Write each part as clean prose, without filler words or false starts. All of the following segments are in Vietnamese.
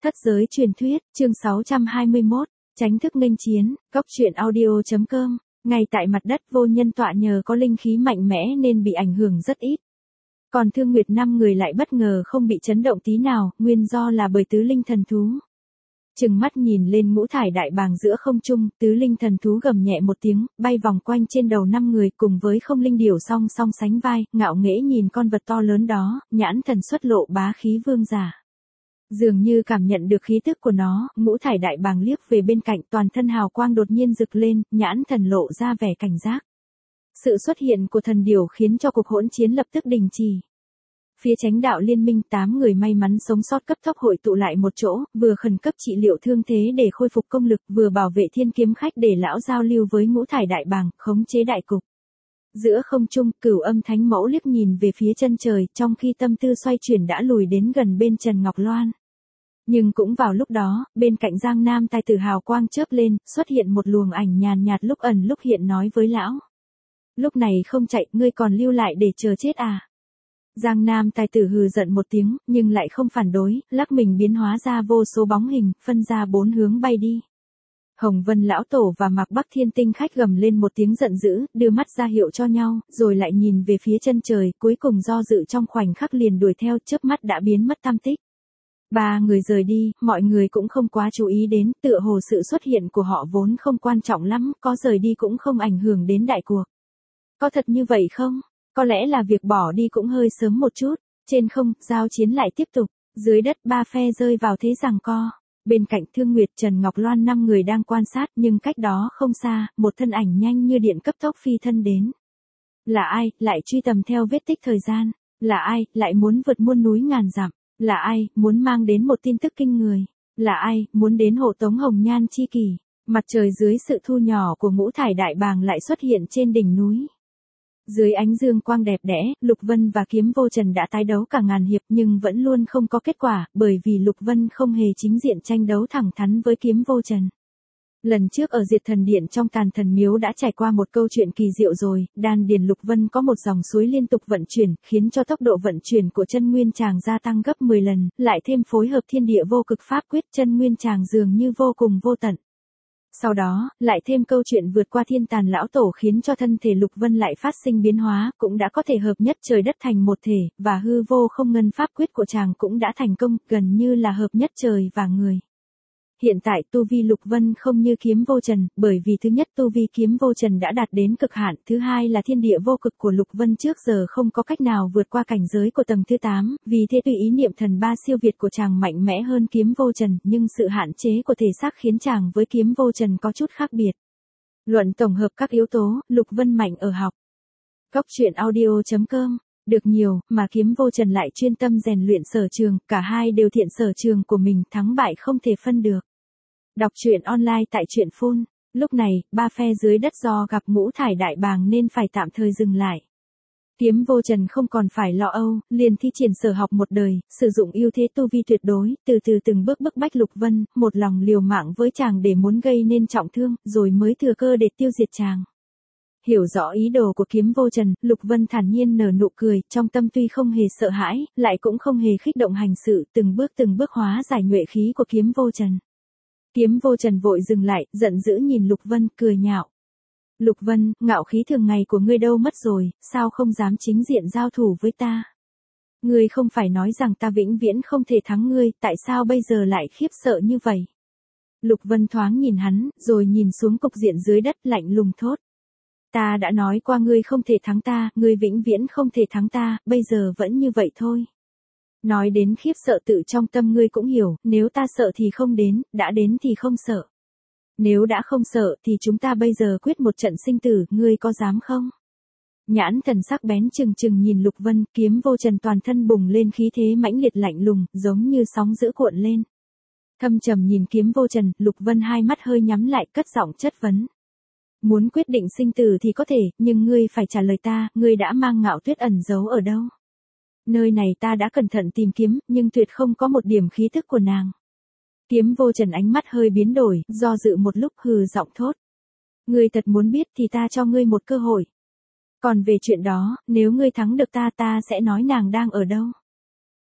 Thất giới truyền thuyết, chương 621, tránh thức nghênh chiến, góc truyện audio.com, ngay tại mặt đất vô nhân tọa nhờ có linh khí mạnh mẽ nên bị ảnh hưởng rất ít. Còn Thương Nguyệt 5 người lại bất ngờ không bị chấn động tí nào, nguyên do là bởi tứ linh thần thú. Chừng mắt nhìn lên ngũ thải đại bàng giữa không trung, tứ linh thần thú gầm nhẹ một tiếng, bay vòng quanh trên đầu 5 người cùng với không linh điểu song song sánh vai, ngạo nghễ nhìn con vật to lớn đó, nhãn thần xuất lộ bá khí vương giả. Dường như cảm nhận được khí tức của nó, ngũ thải đại bàng liếc về bên cạnh, toàn thân hào quang đột nhiên rực lên, nhãn thần lộ ra vẻ cảnh giác. Sự xuất hiện của thần điểu khiến cho cuộc hỗn chiến lập tức đình chỉ. Phía Chánh đạo liên minh 8 người may mắn sống sót cấp tốc hội tụ lại một chỗ, vừa khẩn cấp trị liệu thương thế để khôi phục công lực, vừa bảo vệ thiên kiếm khách để lão giao lưu với ngũ thải đại bàng, khống chế đại cục. Giữa không trung, Cửu Âm Thánh Mẫu liếc nhìn về phía chân trời, trong khi tâm tư xoay chuyển đã lùi đến gần bên Trần Ngọc Loan. Nhưng cũng vào lúc đó, bên cạnh Giang Nam tài tử hào quang chớp lên, xuất hiện một luồng ảnh nhàn nhạt lúc ẩn lúc hiện nói với lão. Lúc này không chạy, ngươi còn lưu lại để chờ chết à? Giang Nam tài tử hừ giận một tiếng, nhưng lại không phản đối, lắc mình biến hóa ra vô số bóng hình, phân ra 4 hướng bay đi. Hồng Vân lão tổ và Mạc Bắc Thiên Tinh khách gầm lên một tiếng giận dữ, đưa mắt ra hiệu cho nhau, rồi lại nhìn về phía chân trời, cuối cùng do dự trong khoảnh khắc liền đuổi theo, chớp mắt đã biến mất tăm tích. 3 người rời đi, mọi người cũng không quá chú ý đến, tựa hồ sự xuất hiện của họ vốn không quan trọng lắm, có rời đi cũng không ảnh hưởng đến đại cuộc. Có thật như vậy không? Có lẽ là việc bỏ đi cũng hơi sớm một chút. Trên không, giao chiến lại tiếp tục. Dưới đất 3 phe rơi vào thế giằng co. Bên cạnh Thương Nguyệt, Trần Ngọc Loan 5 người đang quan sát, nhưng cách đó không xa, một thân ảnh nhanh như điện cấp tốc phi thân đến. Là ai, lại truy tầm theo vết tích thời gian? Là ai, lại muốn vượt muôn núi ngàn dặm? Là ai, muốn mang đến một tin tức kinh người? Là ai, muốn đến hộ tống hồng nhan chi kỷ? Mặt trời dưới sự thu nhỏ của ngũ thải đại bàng lại xuất hiện trên đỉnh núi. Dưới ánh dương quang đẹp đẽ, Lục Vân và Kiếm Vô Trần đã tái đấu cả ngàn hiệp nhưng vẫn luôn không có kết quả, bởi vì Lục Vân không hề chính diện tranh đấu thẳng thắn với Kiếm Vô Trần. Lần trước ở Diệt Thần Điện trong Tàn Thần Miếu đã trải qua một câu chuyện kỳ diệu rồi, đan điền Lục Vân có một dòng suối liên tục vận chuyển, khiến cho tốc độ vận chuyển của chân nguyên tràng gia tăng gấp 10 lần, lại thêm phối hợp thiên địa vô cực pháp quyết, chân nguyên tràng dường như vô cùng vô tận. Sau đó, lại thêm câu chuyện vượt qua thiên tàn lão tổ khiến cho thân thể Lục Vân lại phát sinh biến hóa, cũng đã có thể hợp nhất trời đất thành một thể, và hư vô không ngân pháp quyết của chàng cũng đã thành công, gần như là hợp nhất trời và người. Hiện tại tu vi Lục Vân không như Kiếm Vô Trần, bởi vì thứ nhất tu vi Kiếm Vô Trần đã đạt đến cực hạn, thứ hai là thiên địa vô cực của Lục Vân trước giờ không có cách nào vượt qua cảnh giới của tầng thứ 8, vì thế tùy ý niệm thần 3 siêu việt của chàng mạnh mẽ hơn Kiếm Vô Trần, nhưng sự hạn chế của thể xác khiến chàng với Kiếm Vô Trần có chút khác biệt. Luận tổng hợp các yếu tố, Lục Vân mạnh ở học. Góc truyện audio.com, được nhiều, mà Kiếm Vô Trần lại chuyên tâm rèn luyện sở trường, cả hai đều thiện sở trường của mình, thắng bại không thể phân được. Đọc truyện online tại truyện phun. Lúc này, 3 phe dưới đất do gặp ngũ thải đại bàng nên phải tạm thời dừng lại. Kiếm Vô Trần không còn phải lo âu, liền thi triển sở học một đời, sử dụng ưu thế tu vi tuyệt đối, từ từ từng bước bức bách Lục Vân, một lòng liều mạng với chàng để muốn gây nên trọng thương, rồi mới thừa cơ để tiêu diệt chàng. Hiểu rõ ý đồ của Kiếm Vô Trần, Lục Vân thản nhiên nở nụ cười, trong tâm tuy không hề sợ hãi, lại cũng không hề khích động hành sự, từng bước hóa giải nhuệ khí của Kiếm Vô Trần. Kiếm Vô Trần vội dừng lại, giận dữ nhìn Lục Vân, cười nhạo. Lục Vân, ngạo khí thường ngày của ngươi đâu mất rồi, sao không dám chính diện giao thủ với ta? Ngươi không phải nói rằng ta vĩnh viễn không thể thắng ngươi, tại sao bây giờ lại khiếp sợ như vậy? Lục Vân thoáng nhìn hắn, rồi nhìn xuống cục diện dưới đất lạnh lùng thốt. Ta đã nói qua ngươi không thể thắng ta, ngươi vĩnh viễn không thể thắng ta, bây giờ vẫn như vậy thôi. Nói đến khiếp sợ tự trong tâm ngươi cũng hiểu, nếu ta sợ thì không đến, đã đến thì không sợ. Nếu đã không sợ thì chúng ta bây giờ quyết một trận sinh tử, ngươi có dám không? Nhãn thần sắc bén trừng trừng nhìn Lục Vân, Kiếm Vô Trần toàn thân bùng lên khí thế mãnh liệt lạnh lùng, giống như sóng dữ cuộn lên. Thâm trầm nhìn Kiếm Vô Trần, Lục Vân hai mắt hơi nhắm lại, cất giọng chất vấn. Muốn quyết định sinh tử thì có thể, nhưng ngươi phải trả lời ta, ngươi đã mang Ngạo Tuyết ẩn giấu ở đâu? Nơi này ta đã cẩn thận tìm kiếm, nhưng tuyệt không có một điểm khí tức của nàng. Kiếm Vô Trần ánh mắt hơi biến đổi, do dự một lúc hừ giọng thốt. Ngươi thật muốn biết thì ta cho ngươi một cơ hội. Còn về chuyện đó, nếu ngươi thắng được ta sẽ nói nàng đang ở đâu.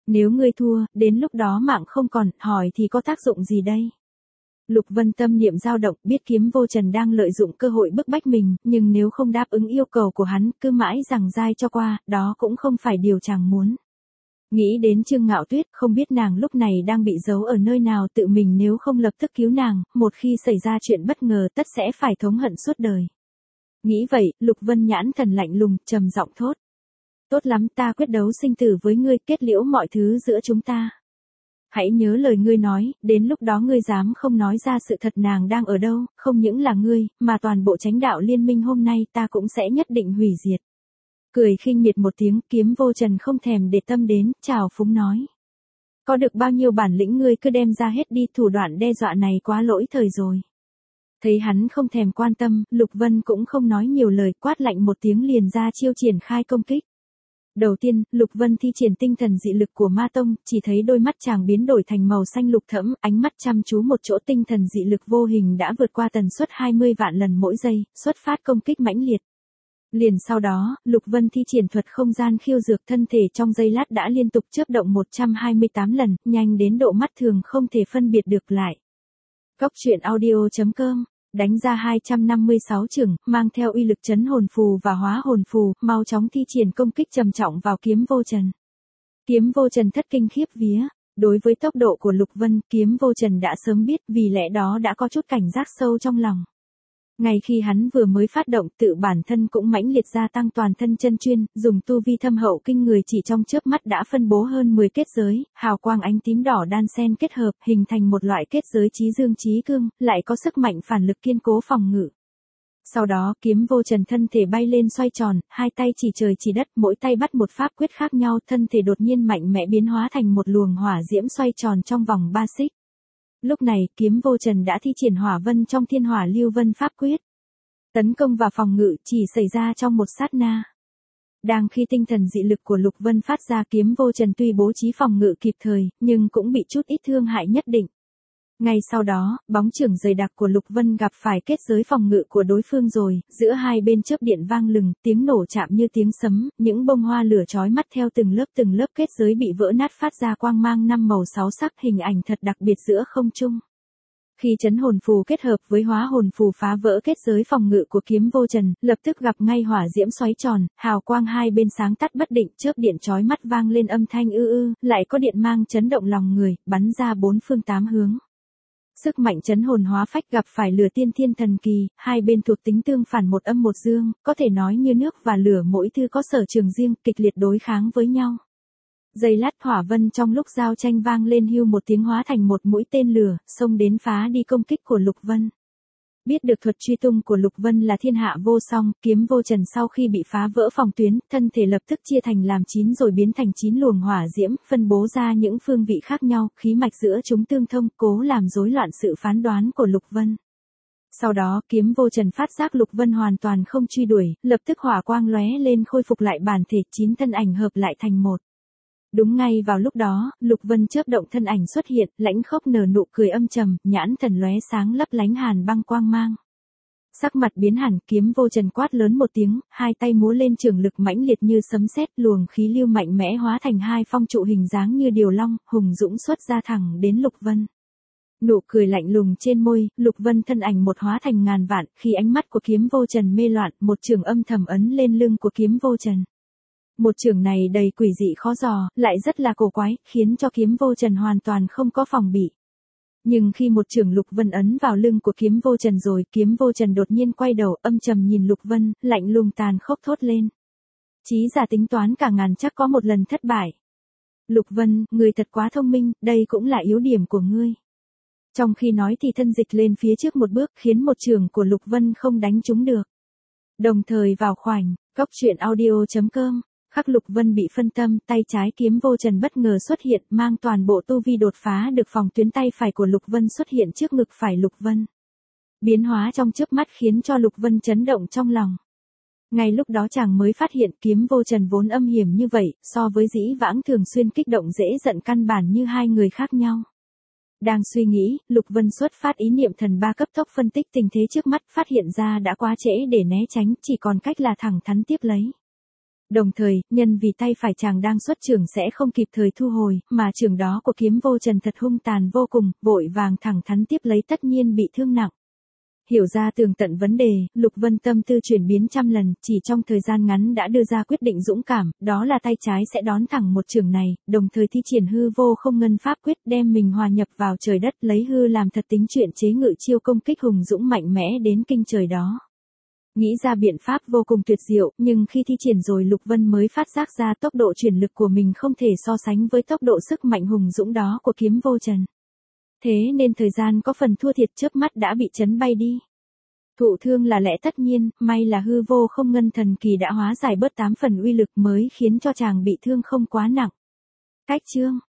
Nếu ngươi thua, đến lúc đó mạng không còn, hỏi thì có tác dụng gì đây? Lục Vân tâm niệm dao động, biết Kiếm Vô Trần đang lợi dụng cơ hội bức bách mình, nhưng nếu không đáp ứng yêu cầu của hắn, cứ mãi giằng dai cho qua, đó cũng không phải điều chàng muốn. Nghĩ đến Trương Ngạo Tuyết, không biết nàng lúc này đang bị giấu ở nơi nào, tự mình nếu không lập tức cứu nàng, một khi xảy ra chuyện bất ngờ tất sẽ phải thống hận suốt đời. Nghĩ vậy, Lục Vân nhãn thần lạnh lùng, trầm giọng thốt. Tốt lắm, ta quyết đấu sinh tử với ngươi, kết liễu mọi thứ giữa chúng ta. Hãy nhớ lời ngươi nói, đến lúc đó ngươi dám không nói ra sự thật nàng đang ở đâu, không những là ngươi, mà toàn bộ chánh đạo liên minh hôm nay ta cũng sẽ nhất định hủy diệt. Cười khinh miệt một tiếng, Kiếm Vô Trần không thèm để tâm đến, chào phúng nói. Có được bao nhiêu bản lĩnh ngươi cứ đem ra hết đi, thủ đoạn đe dọa này quá lỗi thời rồi. Thấy hắn không thèm quan tâm, Lục Vân cũng không nói nhiều lời, quát lạnh một tiếng liền ra chiêu triển khai công kích. Đầu tiên, Lục Vân thi triển tinh thần dị lực của Ma Tông, chỉ thấy đôi mắt chàng biến đổi thành màu xanh lục thẫm, ánh mắt chăm chú một chỗ, tinh thần dị lực vô hình đã vượt qua tần suất 20 vạn lần mỗi giây, xuất phát công kích mãnh liệt. Liền sau đó, Lục Vân thi triển thuật không gian khiêu dược, thân thể trong giây lát đã liên tục chớp động 128 lần, nhanh đến độ mắt thường không thể phân biệt được lại. Góc truyện audio.com đánh ra 256 chưởng, mang theo uy lực chấn hồn phù và hóa hồn phù, mau chóng thi triển công kích trầm trọng vào Kiếm Vô Trần. Kiếm Vô Trần thất kinh khiếp vía, đối với tốc độ của Lục Vân, Kiếm Vô Trần đã sớm biết, vì lẽ đó đã có chút cảnh giác sâu trong lòng. Ngay khi hắn vừa mới phát động, tự bản thân cũng mãnh liệt gia tăng toàn thân chân chuyên, dùng tu vi thâm hậu kinh người, chỉ trong chớp mắt đã phân bố hơn 10 kết giới, hào quang ánh tím đỏ đan xen kết hợp, hình thành một loại kết giới chí dương chí cương, lại có sức mạnh phản lực kiên cố phòng ngự. Sau đó, Kiếm Vô Trần thân thể bay lên xoay tròn, hai tay chỉ trời chỉ đất, mỗi tay bắt một pháp quyết khác nhau, thân thể đột nhiên mạnh mẽ biến hóa thành một luồng hỏa diễm xoay tròn trong vòng 3 xích. Lúc này, Kiếm Vô Trần đã thi triển Hỏa Vân trong Thiên Hỏa Lưu Vân pháp quyết. Tấn công và phòng ngự chỉ xảy ra trong một sát na. Đang khi tinh thần dị lực của Lục Vân phát ra, Kiếm Vô Trần tuy bố trí phòng ngự kịp thời, nhưng cũng bị chút ít thương hại nhất định. Ngay sau đó, bóng chưởng dày đặc của Lục Vân gặp phải kết giới phòng ngự của đối phương rồi, giữa hai bên chớp điện vang lừng, tiếng nổ chạm như tiếng sấm, những bông hoa lửa chói mắt theo từng lớp kết giới bị vỡ nát phát ra quang mang 5 màu 6 sắc, hình ảnh thật đặc biệt giữa không trung. Khi chấn hồn phù kết hợp với hóa hồn phù phá vỡ kết giới phòng ngự của Kiếm Vô Trần, lập tức gặp ngay hỏa diễm xoáy tròn, hào quang hai bên sáng tắt bất định, chớp điện chói mắt vang lên âm thanh ư, lại có điện mang chấn động lòng người, bắn ra bốn phương tám hướng. Sức mạnh chấn hồn hóa phách gặp phải lửa tiên thiên thần kỳ, hai bên thuộc tính tương phản, một âm một dương, có thể nói như nước và lửa mỗi thứ có sở trường riêng, kịch liệt đối kháng với nhau. Giây lát hỏa vân trong lúc giao tranh vang lên hưu một tiếng hóa thành một mũi tên lửa, xông đến phá đi công kích của Lục Vân. Biết được thuật truy tung của Lục Vân là thiên hạ vô song, Kiếm Vô Trần sau khi bị phá vỡ phòng tuyến, thân thể lập tức chia thành làm 9 rồi biến thành 9 luồng hỏa diễm, phân bố ra những phương vị khác nhau, khí mạch giữa chúng tương thông, cố làm rối loạn sự phán đoán của Lục Vân. Sau đó, Kiếm Vô Trần phát giác Lục Vân hoàn toàn không truy đuổi, lập tức hỏa quang lóe lên khôi phục lại bản thể, 9 thân ảnh hợp lại thành một. Đúng ngay vào lúc đó, Lục Vân chớp động thân ảnh xuất hiện, lãnh khốc nở nụ cười âm trầm, nhãn thần lóe sáng lấp lánh hàn băng quang mang. Sắc mặt biến hẳn, Kiếm Vô Trần quát lớn một tiếng, hai tay múa lên, chưởng lực mãnh liệt như sấm sét, luồng khí lưu mạnh mẽ hóa thành hai phong trụ hình dáng như điều long, hùng dũng xuất ra thẳng đến Lục Vân. Nụ cười lạnh lùng trên môi, Lục Vân thân ảnh một hóa thành ngàn vạn, khi ánh mắt của Kiếm Vô Trần mê loạn, một chưởng âm thầm ấn lên lưng của Kiếm Vô Trần. Một chưởng này đầy quỷ dị khó dò, lại rất là cổ quái, khiến cho Kiếm Vô Trần hoàn toàn không có phòng bị. Nhưng khi một chưởng Lục Vân ấn vào lưng của Kiếm Vô Trần rồi, Kiếm Vô Trần đột nhiên quay đầu, âm trầm nhìn Lục Vân, lạnh lùng tàn khốc thốt lên. Chí giả tính toán cả ngàn chắc có một lần thất bại. Lục Vân, người thật quá thông minh, đây cũng là yếu điểm của ngươi. Trong khi nói thì thân dịch lên phía trước một bước, khiến một chưởng của Lục Vân không đánh trúng được. Đồng thời vào khoảnh, góc truyện audio.com. Khắc Lục Vân bị phân tâm, tay trái Kiếm Vô Trần bất ngờ xuất hiện, mang toàn bộ tu vi đột phá được phòng tuyến, tay phải của Lục Vân xuất hiện trước ngực phải Lục Vân. Biến hóa trong chớp mắt khiến cho Lục Vân chấn động trong lòng. Ngay lúc đó chàng mới phát hiện Kiếm Vô Trần vốn âm hiểm như vậy, so với dĩ vãng thường xuyên kích động dễ giận căn bản như hai người khác nhau. Đang suy nghĩ, Lục Vân xuất phát ý niệm thần ba cấp tốc phân tích tình thế trước mắt, phát hiện ra đã quá trễ để né tránh, chỉ còn cách là thẳng thắn tiếp lấy. Đồng thời, nhân vì tay phải chàng đang xuất chưởng sẽ không kịp thời thu hồi, mà chưởng đó của kiếm vô trần thật hung tàn vô cùng, vội vàng thẳng thắn tiếp lấy tất nhiên bị thương nặng. Hiểu ra tường tận vấn đề, Lục Vân tâm tư chuyển biến trăm lần, chỉ trong thời gian ngắn đã đưa ra quyết định dũng cảm, đó là tay trái sẽ đón thẳng một chưởng này, đồng thời thi triển hư vô không ngân pháp quyết đem mình hòa nhập vào trời đất lấy hư làm thật tính chuyện chế ngự chiêu công kích hùng dũng mạnh mẽ đến kinh trời đó. Nghĩ ra biện pháp vô cùng tuyệt diệu, nhưng khi thi triển rồi Lục Vân mới phát giác ra tốc độ chuyển lực của mình không thể so sánh với tốc độ sức mạnh hùng dũng đó của kiếm vô trần. Thế nên thời gian có phần thua thiệt chớp mắt đã bị chấn bay đi. Thụ thương là lẽ tất nhiên, may là hư vô không ngân thần kỳ đã hóa giải bớt 8 phần uy lực mới khiến cho chàng bị thương không quá nặng. Cách chương